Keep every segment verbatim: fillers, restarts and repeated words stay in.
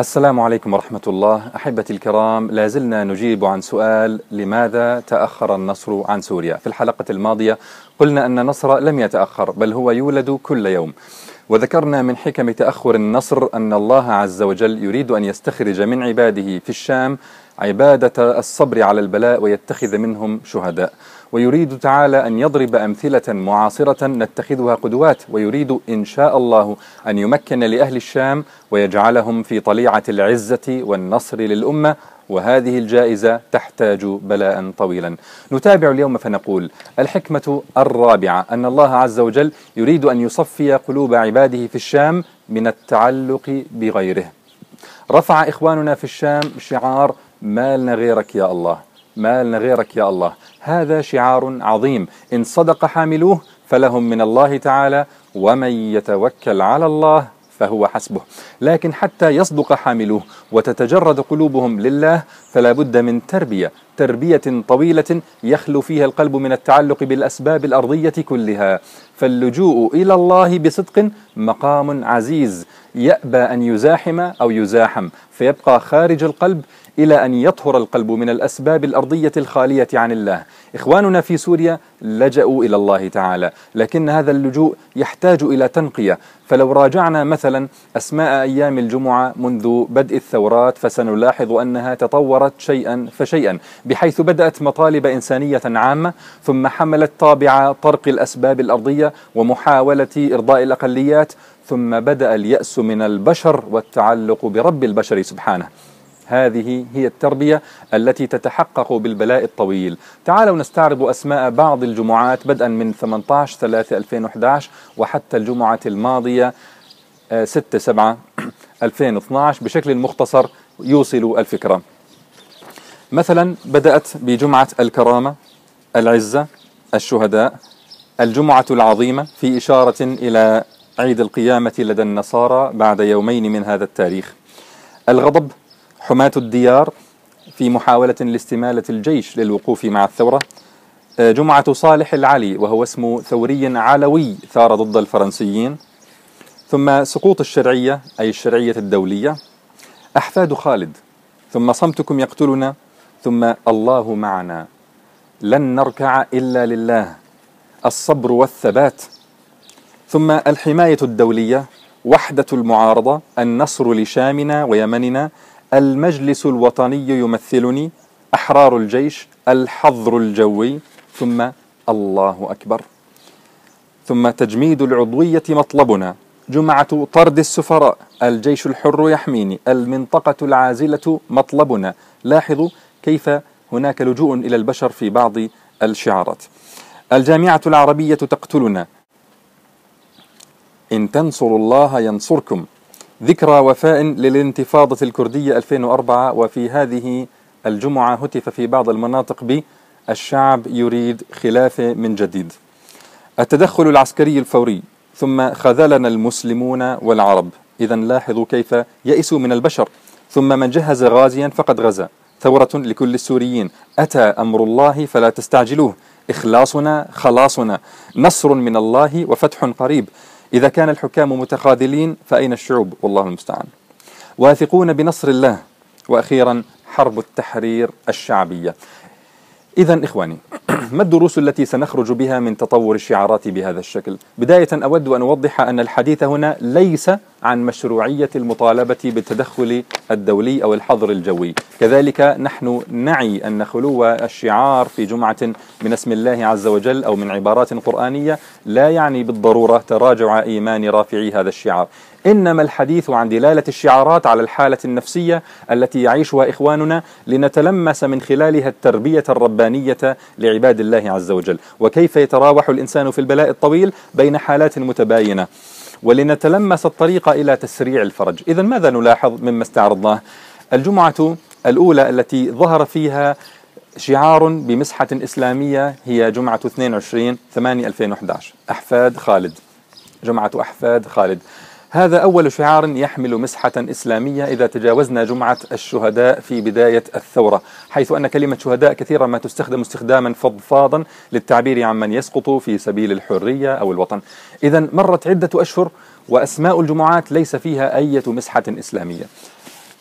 السلام عليكم ورحمة الله. أحبتي الكرام، لازلنا نجيب عن سؤال: لماذا تأخر النصر عن سوريا؟ في الحلقة الماضية قلنا أن النصر لم يتأخر، بل هو يولد كل يوم، وذكرنا من حكم تأخر النصر أن الله عز وجل يريد أن يستخرج من عباده في الشام عبادة الصبر على البلاء ويتخذ منهم شهداء، ويريد تعالى أن يضرب أمثلة معاصرة نتخذها قدوات، ويريد إن شاء الله أن يمكن لأهل الشام ويجعلهم في طليعة العزة والنصر للأمة، وهذه الجائزة تحتاج بلاء طويلا. نتابع اليوم فنقول: الحكمة الرابعة أن الله عز وجل يريد أن يصفي قلوب عباده في الشام من التعلق بغيره. رفع إخواننا في الشام شعار: ما لنا غيرك يا الله، ما لنا غيرك يا الله. هذا شعار عظيم، إن صدق حاملوه فلهم من الله تعالى: ومن يتوكل على الله فهو حسبه. لكن حتى يصدق حاملوه وتتجرد قلوبهم لله فلا بد من تربية تربية طويلة يخلو فيها القلب من التعلق بالأسباب الأرضية كلها. فاللجوء إلى الله بصدق مقام عزيز يأبى أن يزاحم أو يزاحم، فيبقى خارج القلب إلى أن يطهر القلب من الأسباب الأرضية الخالية عن الله. إخواننا في سوريا لجأوا إلى الله تعالى، لكن هذا اللجوء يحتاج إلى تنقية. فلو راجعنا مثلا أسماء أيام الجمعة منذ بدء الثورات فسنلاحظ أنها تطورت شيئا فشيئا، بحيث بدأت مطالب إنسانية عامة، ثم حملت طابع طرق الأسباب الأرضية ومحاولة إرضاء الأقليات، ثم بدأ اليأس من البشر والتعلق برب البشر سبحانه. هذه هي التربية التي تتحقق بالبلاء الطويل. تعالوا نستعرض أسماء بعض الجمعات بدءا من ثمانية عشر ثلاثة ألفين وأحد عشر وحتى الجمعة الماضية ستة سبعة ألفين واثني عشر بشكل مختصر يوصل الفكرة. مثلا بدأت بجمعة الكرامة، العزة، الشهداء، الجمعة العظيمة في إشارة إلى عيد القيامة لدى النصارى بعد يومين من هذا التاريخ، الغضب، حماة الديار في محاولة لاستمالة الجيش للوقوف مع الثورة، جمعة صالح العلي وهو اسم ثوري علوي ثار ضد الفرنسيين، ثم سقوط الشرعية أي الشرعية الدولية، أحفاد خالد، ثم صمتكم يقتلنا، ثم الله معنا، لن نركع إلا لله، الصبر والثبات، ثم الحماية الدولية، وحدة المعارضة، النصر لشامنا ويمننا، المجلس الوطني يمثلني، أحرار الجيش، الحظر الجوي، ثم الله أكبر، ثم تجميد العضوية مطلبنا، جمعة طرد السفراء، الجيش الحر يحميني، المنطقة العازلة مطلبنا. لاحظوا كيف هناك لجوء إلى البشر في بعض الشعارات. الجامعة العربية تقتلنا، إن تنصروا الله ينصركم، ذكرى وفاء للانتفاضة الكردية ألفين وأربعة، وفي هذه الجمعة هتف في بعض المناطق بالشعب يريد خلافة من جديد. التدخل العسكري الفوري، ثم خذلنا المسلمون والعرب. إذا لاحظوا كيف يئسوا من البشر. ثم من جهز غازيا فقد غزا، ثورة لكل السوريين، أتى أمر الله فلا تستعجلوه، إخلاصنا خلاصنا، نصر من الله وفتح قريب، إذا كان الحكام متخاذلين فأين الشعوب والله المستعان، واثقون بنصر الله، وأخيرا حرب التحرير الشعبية. إذن إخواني، ما الدروس التي سنخرج بها من تطور الشعارات بهذا الشكل؟ بداية أود أن أوضح أن الحديث هنا ليس عن مشروعية المطالبة بالتدخل الدولي أو الحظر الجوي. كذلك نحن نعي أن خلو الشعار في جمعة من اسم الله عز وجل أو من عبارات قرآنية لا يعني بالضرورة تراجع إيمان رافعي هذا الشعار، إنما الحديث عن دلالة الشعارات على الحالة النفسية التي يعيشها إخواننا لنتلمس من خلالها التربية الربانية لعباد الله عز وجل، وكيف يتراوح الإنسان في البلاء الطويل بين حالات متباينة، ولنتلمس الطريق إلى تسريع الفرج. إذن ماذا نلاحظ مما استعرضناه؟ الجمعة الأولى التي ظهر فيها شعار بمسحة إسلامية هي جمعة اثنين وعشرين ثمانية ألفين وأحد عشر، أحفاد خالد، جمعة أحفاد خالد. هذا أول شعار يحمل مسحة إسلامية إذا تجاوزنا جمعة الشهداء في بداية الثورة، حيث أن كلمة شهداء كثيرا ما تستخدم استخداما فضفاضا للتعبير عن من يسقط في سبيل الحرية أو الوطن. إذن مرت عدة أشهر وأسماء الجمعات ليس فيها أي مسحة إسلامية.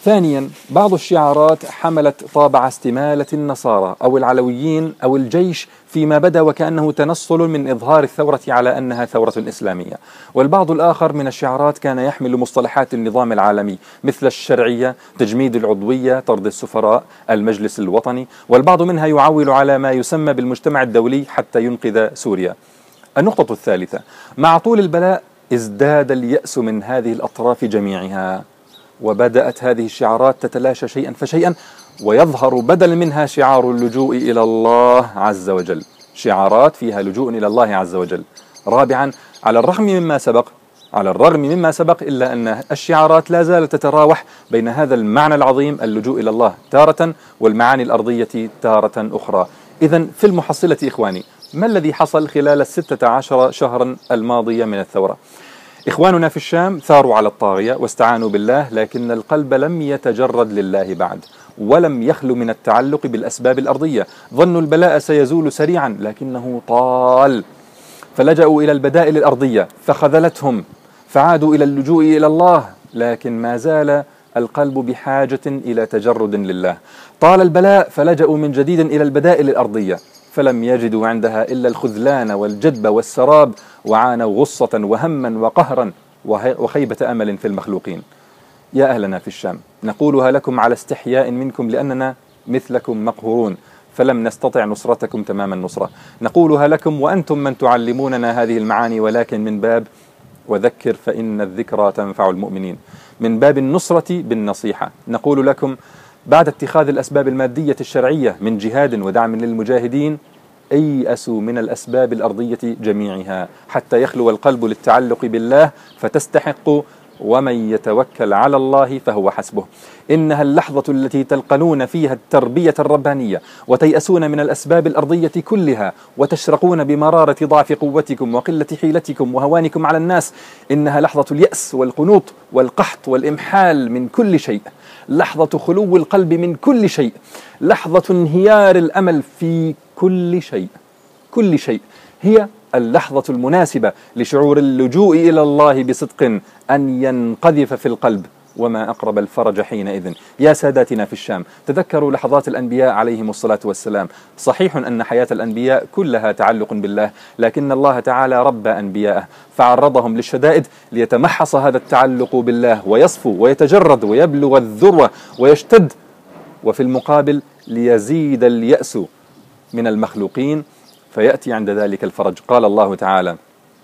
ثانيا، بعض الشعارات حملت طابع استمالة النصارى أو العلويين أو الجيش فيما بدا وكأنه تنصل من إظهار الثورة على أنها ثورة إسلامية. والبعض الآخر من الشعارات كان يحمل مصطلحات النظام العالمي مثل الشرعية، تجميد العضوية، طرد السفراء، المجلس الوطني، والبعض منها يعول على ما يسمى بالمجتمع الدولي حتى ينقذ سوريا. النقطة الثالثة، مع طول البلاء ازداد اليأس من هذه الأطراف جميعها، وبدأت هذه الشعارات تتلاشى شيئا فشيئا، ويظهر بدل منها شعار اللجوء إلى الله عز وجل، شعارات فيها لجوء إلى الله عز وجل. رابعا، على الرغم مما سبق على الرغم مما سبق إلا أن الشعارات لا زالت تتراوح بين هذا المعنى العظيم اللجوء إلى الله تارة والمعاني الأرضية تارة أخرى. إذن في المحصلة إخواني، ما الذي حصل خلال الستة عشر شهرا الماضية من الثورة؟ إخواننا في الشام ثاروا على الطاغية واستعانوا بالله، لكن القلب لم يتجرد لله بعد، ولم يخلو من التعلق بالأسباب الأرضية. ظنوا البلاء سيزول سريعا لكنه طال، فلجأوا إلى البدائل الأرضية فخذلتهم، فعادوا إلى اللجوء إلى الله، لكن ما زال القلب بحاجة إلى تجرد لله. طال البلاء فلجأوا من جديد إلى البدائل الأرضية، فلم يجدوا عندها إلا الخذلان والجدب والسراب، وعانوا غصة وهما وقهرا وخيبة أمل في المخلوقين. يا أهلنا في الشام، نقولها لكم على استحياء منكم لأننا مثلكم مقهورون، فلم نستطع نصرتكم تمام النصرة. نقولها لكم وأنتم من تعلموننا هذه المعاني، ولكن من باب وذكر فإن الذكرى تنفع المؤمنين، من باب النصرة بالنصيحة. نقول لكم بعد اتخاذ الأسباب المادية الشرعية من جهاد ودعم للمجاهدين، ايأسوا من الأسباب الأرضية جميعها حتى يخلو القلب للتعلق بالله فتستحق، ومن يتوكل على الله فهو حسبه. إنها اللحظة التي تلقنون فيها التربية الربانية وتيأسون من الأسباب الأرضية كلها وتشرقون بمرارة ضعف قوتكم وقلة حيلتكم وهوانكم على الناس. إنها لحظة اليأس والقنوط والقحط والإمحال من كل شيء، لحظة خلو القلب من كل شيء، لحظة انهيار الأمل في كل شيء. كل شيء هي اللحظة المناسبة لشعور اللجوء إلى الله بصدق أن ينقذف في القلب، وما أقرب الفرج حينئذ. يا ساداتنا في الشام، تذكروا لحظات الأنبياء عليهم الصلاة والسلام. صحيح أن حياة الأنبياء كلها تعلق بالله، لكن الله تعالى ربى أنبياءه فعرضهم للشدائد ليتمحص هذا التعلق بالله ويصفو ويتجرد ويبلغ الذروة ويشتد، وفي المقابل ليزيد اليأس من المخلوقين فيأتي عند ذلك الفرج. قال الله تعالى: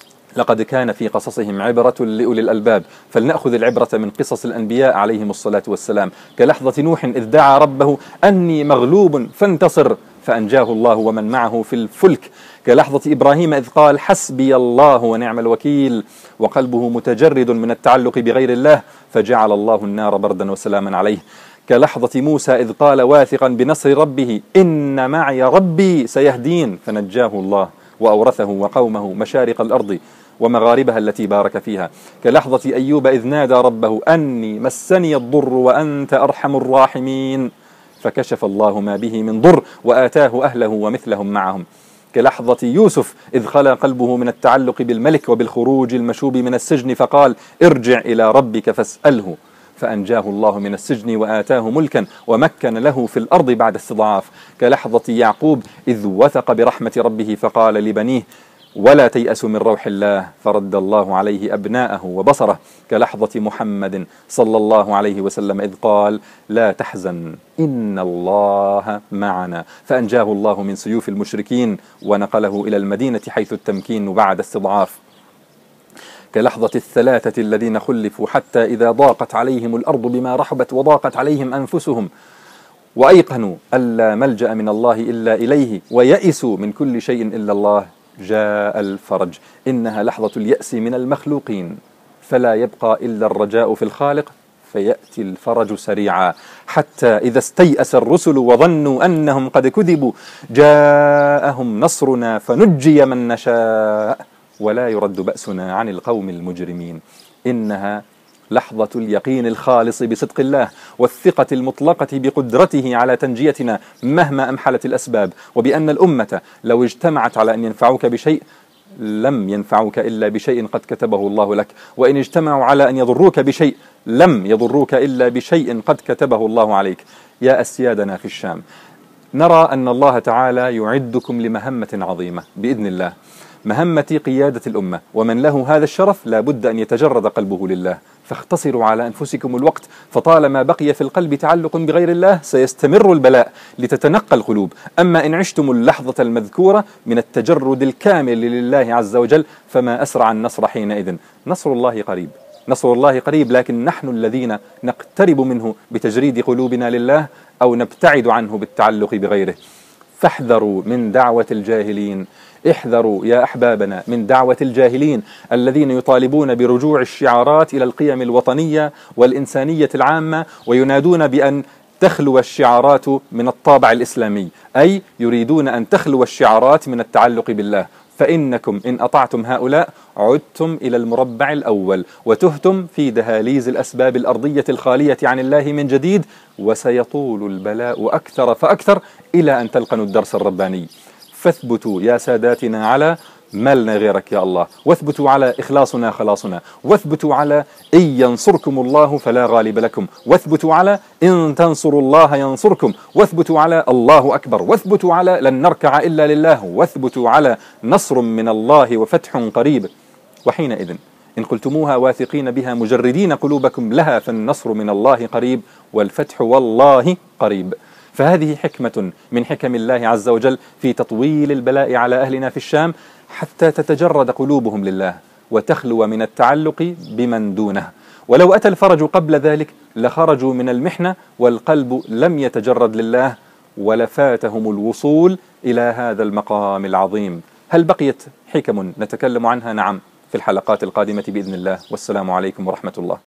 لقد كان في قصصهم عبرة لأولي الألباب. فلنأخذ العبرة من قصص الأنبياء عليهم الصلاة والسلام، كلحظة نوح إذ دعا ربه أني مغلوب فانتصر فأنجاه الله ومن معه في الفلك، كلحظة إبراهيم إذ قال حسبي الله ونعم الوكيل وقلبه متجرد من التعلق بغير الله فجعل الله النار بردا وسلاما عليه، كلحظة موسى إذ قال واثقا بنصر ربه إن معي ربي سيهدين فنجاه الله وأورثه وقومه مشارق الأرض ومغاربها التي بارك فيها، كلحظة أيوب إذ نادى ربه أني مسني الضر وأنت أرحم الراحمين فكشف الله ما به من ضر وآتاه أهله ومثلهم معهم، كلحظة يوسف إذ خلا قلبه من التعلق بالملك وبالخروج المشوب من السجن فقال ارجع إلى ربك فاسأله فأنجاه الله من السجن وآتاه ملكا ومكن له في الأرض بعد استضعاف، كلحظة يعقوب إذ وثق برحمة ربه فقال لبنيه ولا تيأسوا من روح الله فرد الله عليه أبناءه وبصره، كلحظة محمد صلى الله عليه وسلم إذ قال لا تحزن إن الله معنا فأنجاه الله من سيوف المشركين ونقله إلى المدينة حيث التمكين بعد استضعاف، كلحظة الثلاثة الذين خلفوا حتى إذا ضاقت عليهم الأرض بما رحبت وضاقت عليهم أنفسهم وأيقنوا ألا ملجأ من الله إلا إليه ويئسوا من كل شيء إلا الله جاء الفرج. إنها لحظة اليأس من المخلوقين فلا يبقى إلا الرجاء في الخالق فيأتي الفرج سريعا، حتى إذا استيأس الرسل وظنوا أنهم قد كذبوا جاءهم نصرنا فنجي من نشاء ولا يرد بأسنا عن القوم المجرمين. إنها لحظة اليقين الخالص بصدق الله والثقة المطلقة بقدرته على تنجيتنا مهما أمحلت الأسباب، وبأن الأمة لو اجتمعت على أن ينفعوك بشيء لم ينفعوك إلا بشيء قد كتبه الله لك، وإن اجتمعوا على أن يضروك بشيء لم يضروك إلا بشيء قد كتبه الله عليك. يا أسيادنا في الشام، نرى أن الله تعالى يعدكم لمهمة عظيمة بإذن الله، مهمة قيادة الأمة، ومن له هذا الشرف لا بد أن يتجرد قلبه لله. فاختصروا على أنفسكم الوقت، فطالما بقي في القلب تعلق بغير الله سيستمر البلاء لتتنقى القلوب. أما إن عشتم اللحظة المذكورة من التجرد الكامل لله عز وجل فما أسرع النصر حينئذ. نصر الله قريب، نصر الله قريب، لكن نحن الذين نقترب منه بتجريد قلوبنا لله أو نبتعد عنه بالتعلق بغيره. فاحذروا من دعوة الجاهلين، احذروا يا أحبابنا من دعوة الجاهلين الذين يطالبون برجوع الشعارات إلى القيم الوطنية والإنسانية العامة، وينادون بأن تخلو الشعارات من الطابع الإسلامي، أي يريدون أن تخلو الشعارات من التعلق بالله. فإنكم إن أطعتم هؤلاء عدتم إلى المربع الأول وتهتم في دهاليز الأسباب الأرضية الخالية عن الله من جديد، وسيطول البلاء أكثر فأكثر إلى أن تلقنوا الدرس الرباني. فاثبتوا يا ساداتنا على ما لنا غيرك يا الله، واثبتوا على إخلاصنا خلاصنا، واثبتوا على إن ينصركم الله فلا غالب لكم، واثبتوا على إن تنصروا الله ينصركم، واثبتوا على الله أكبر، واثبتوا على لن نركع إلا لله، واثبتوا على نصر من الله وفتح قريب. وحينئذ إن قلتموها واثقين بها مجردين قلوبكم لها فالنصر من الله قريب والفتح والله قريب. فهذه حكمة من حكم الله عز وجل في تطويل البلاء على أهلنا في الشام حتى تتجرد قلوبهم لله وتخلو من التعلق بمن دونه. ولو أتى الفرج قبل ذلك لخرجوا من المحنة والقلب لم يتجرد لله ولفاتهم الوصول إلى هذا المقام العظيم. هل بقيت حكم نتكلم عنها؟ نعم، في الحلقات القادمة بإذن الله. والسلام عليكم ورحمة الله.